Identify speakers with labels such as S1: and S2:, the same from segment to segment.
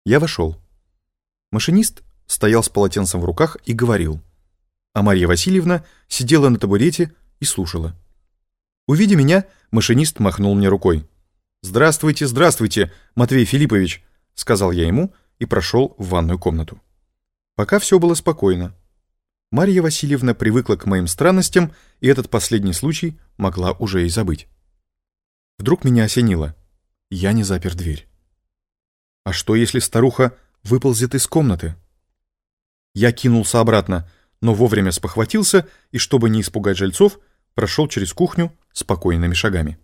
S1: Я вошел. Машинист стоял с полотенцем в руках и говорил, а Марья Васильевна сидела на табурете и слушала. Увидя меня, машинист махнул мне рукой. «Здравствуйте, здравствуйте, Матвей Филиппович», — сказал я ему и прошел в ванную комнату. Пока все было спокойно. Марья Васильевна привыкла к моим странностям, и этот последний случай могла уже и забыть. Вдруг меня осенило. Я не запер дверь. А что, если старуха выползет из комнаты? Я кинулся обратно, но вовремя спохватился и, чтобы не испугать жильцов, прошел через кухню спокойными шагами.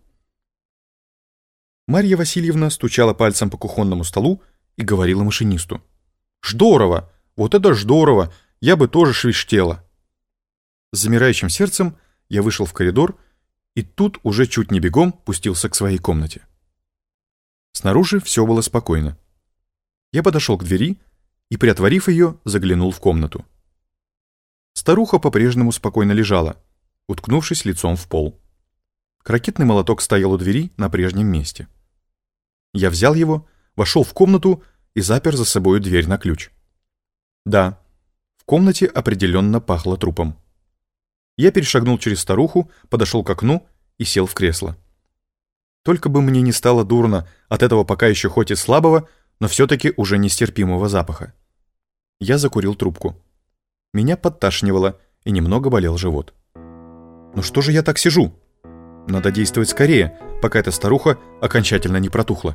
S1: Марья Васильевна стучала пальцем по кухонному столу и говорила машинисту. «Здорово! Вот это здорово! Я бы тоже свистела!» С замирающим сердцем я вышел в коридор и тут уже чуть не бегом пустился к своей комнате. Снаружи все было спокойно. Я подошел к двери и, приотворив ее, заглянул в комнату. Старуха по-прежнему спокойно лежала, уткнувшись лицом в пол. Крокетный молоток стоял у двери на прежнем месте. Я взял его, вошел в комнату и запер за собой дверь на ключ. Да, в комнате определенно пахло трупом. Я перешагнул через старуху, подошел к окну и сел в кресло. Только бы мне не стало дурно от этого пока еще хоть и слабого, но все-таки уже нестерпимого запаха. Я закурил трубку. Меня подташнивало и немного болел живот. Ну что же я так сижу? Надо действовать скорее, пока эта старуха окончательно не протухла.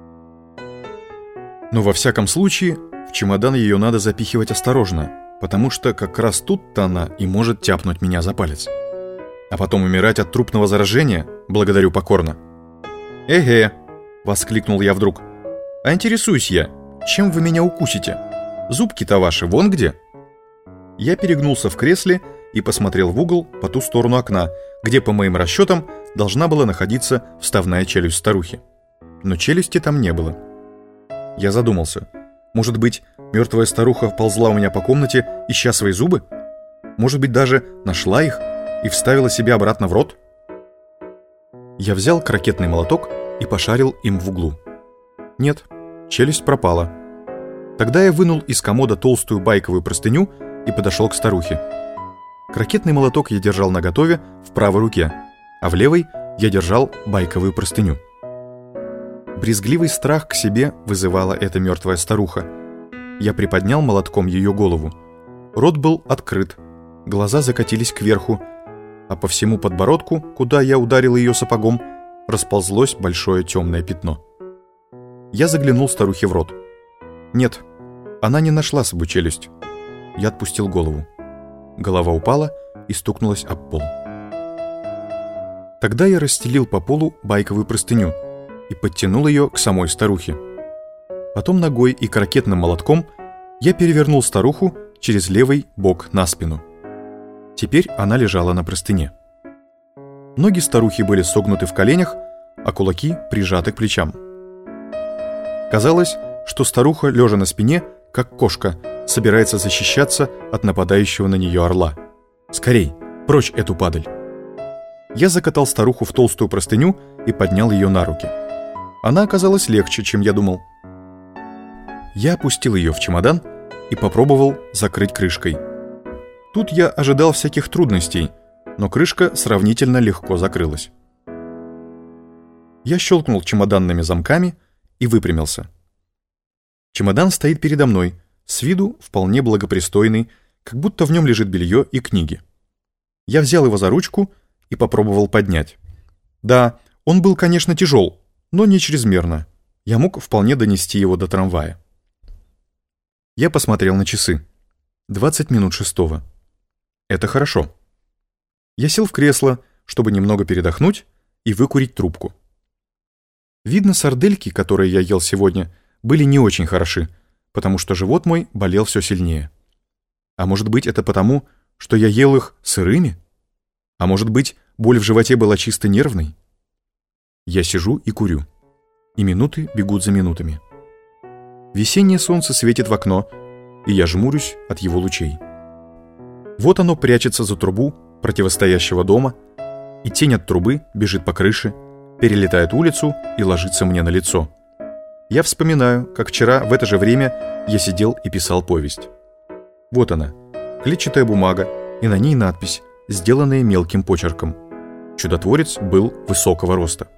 S1: Но во всяком случае, в чемодан ее надо запихивать осторожно, потому что как раз тут-то она и может тяпнуть меня за палец. А потом умирать от трупного заражения благодарю покорно. «Эге!» — воскликнул я вдруг. «А интересуюсь я, чем вы меня укусите? Зубки-то ваши вон где?» Я перегнулся в кресле и посмотрел в угол по ту сторону окна, где, по моим расчетам, должна была находиться вставная челюсть старухи. Но челюсти там не было. Я задумался. Может быть, мертвая старуха ползла у меня по комнате, ища свои зубы? Может быть, даже нашла их и вставила себе обратно в рот? Я взял крокетный молоток и пошарил им в углу. Нет, челюсть пропала. Тогда я вынул из комода толстую байковую простыню и подошел к старухе. Крокетный молоток я держал наготове в правой руке, а в левой я держал байковую простыню. Брезгливый страх к себе вызывала эта мертвая старуха. Я приподнял молотком ее голову. Рот был открыт, глаза закатились кверху, а по всему подбородку, куда я ударил ее сапогом, расползлось большое темное пятно. Я заглянул старухе в рот. Нет, она не нашла собой челюсть. Я отпустил голову. Голова упала и стукнулась об пол. Тогда я расстелил по полу байковую простыню и подтянул ее к самой старухе. Потом ногой и крокетным молотком я перевернул старуху через левый бок на спину. Теперь она лежала на простыне. Ноги старухи были согнуты в коленях, а кулаки прижаты к плечам. Казалось, что старуха, лежа на спине, как кошка, собирается защищаться от нападающего на нее орла. «Скорей, прочь эту падаль!» Я закатал старуху в толстую простыню и поднял ее на руки. Она оказалась легче, чем я думал. Я опустил ее в чемодан и попробовал закрыть крышкой. Тут я ожидал всяких трудностей, но крышка сравнительно легко закрылась. Я щелкнул чемоданными замками и выпрямился. Чемодан стоит передо мной, с виду вполне благопристойный, как будто в нем лежит белье и книги. Я взял его за ручку и попробовал поднять. Да, он был, конечно, тяжел, но не чрезмерно. Я мог вполне донести его до трамвая. Я посмотрел на часы. 20 минут шестого. Это хорошо. Я сел в кресло, чтобы немного передохнуть и выкурить трубку. Видно, сардельки, которые я ел сегодня, были не очень хороши, потому что живот мой болел все сильнее. А может быть, это потому, что я ел их сырыми? А может быть, боль в животе была чисто нервной? Я сижу и курю, и минуты бегут за минутами. Весеннее солнце светит в окно, и я жмурюсь от его лучей. Вот оно прячется за трубу противостоящего дома, и тень от трубы бежит по крыше, перелетает улицу и ложится мне на лицо. я вспоминаю, как вчера в это же время я сидел и писал повесть. Вот она, клетчатая бумага, и на ней надпись, сделанная мелким почерком. Чудотворец был высокого роста.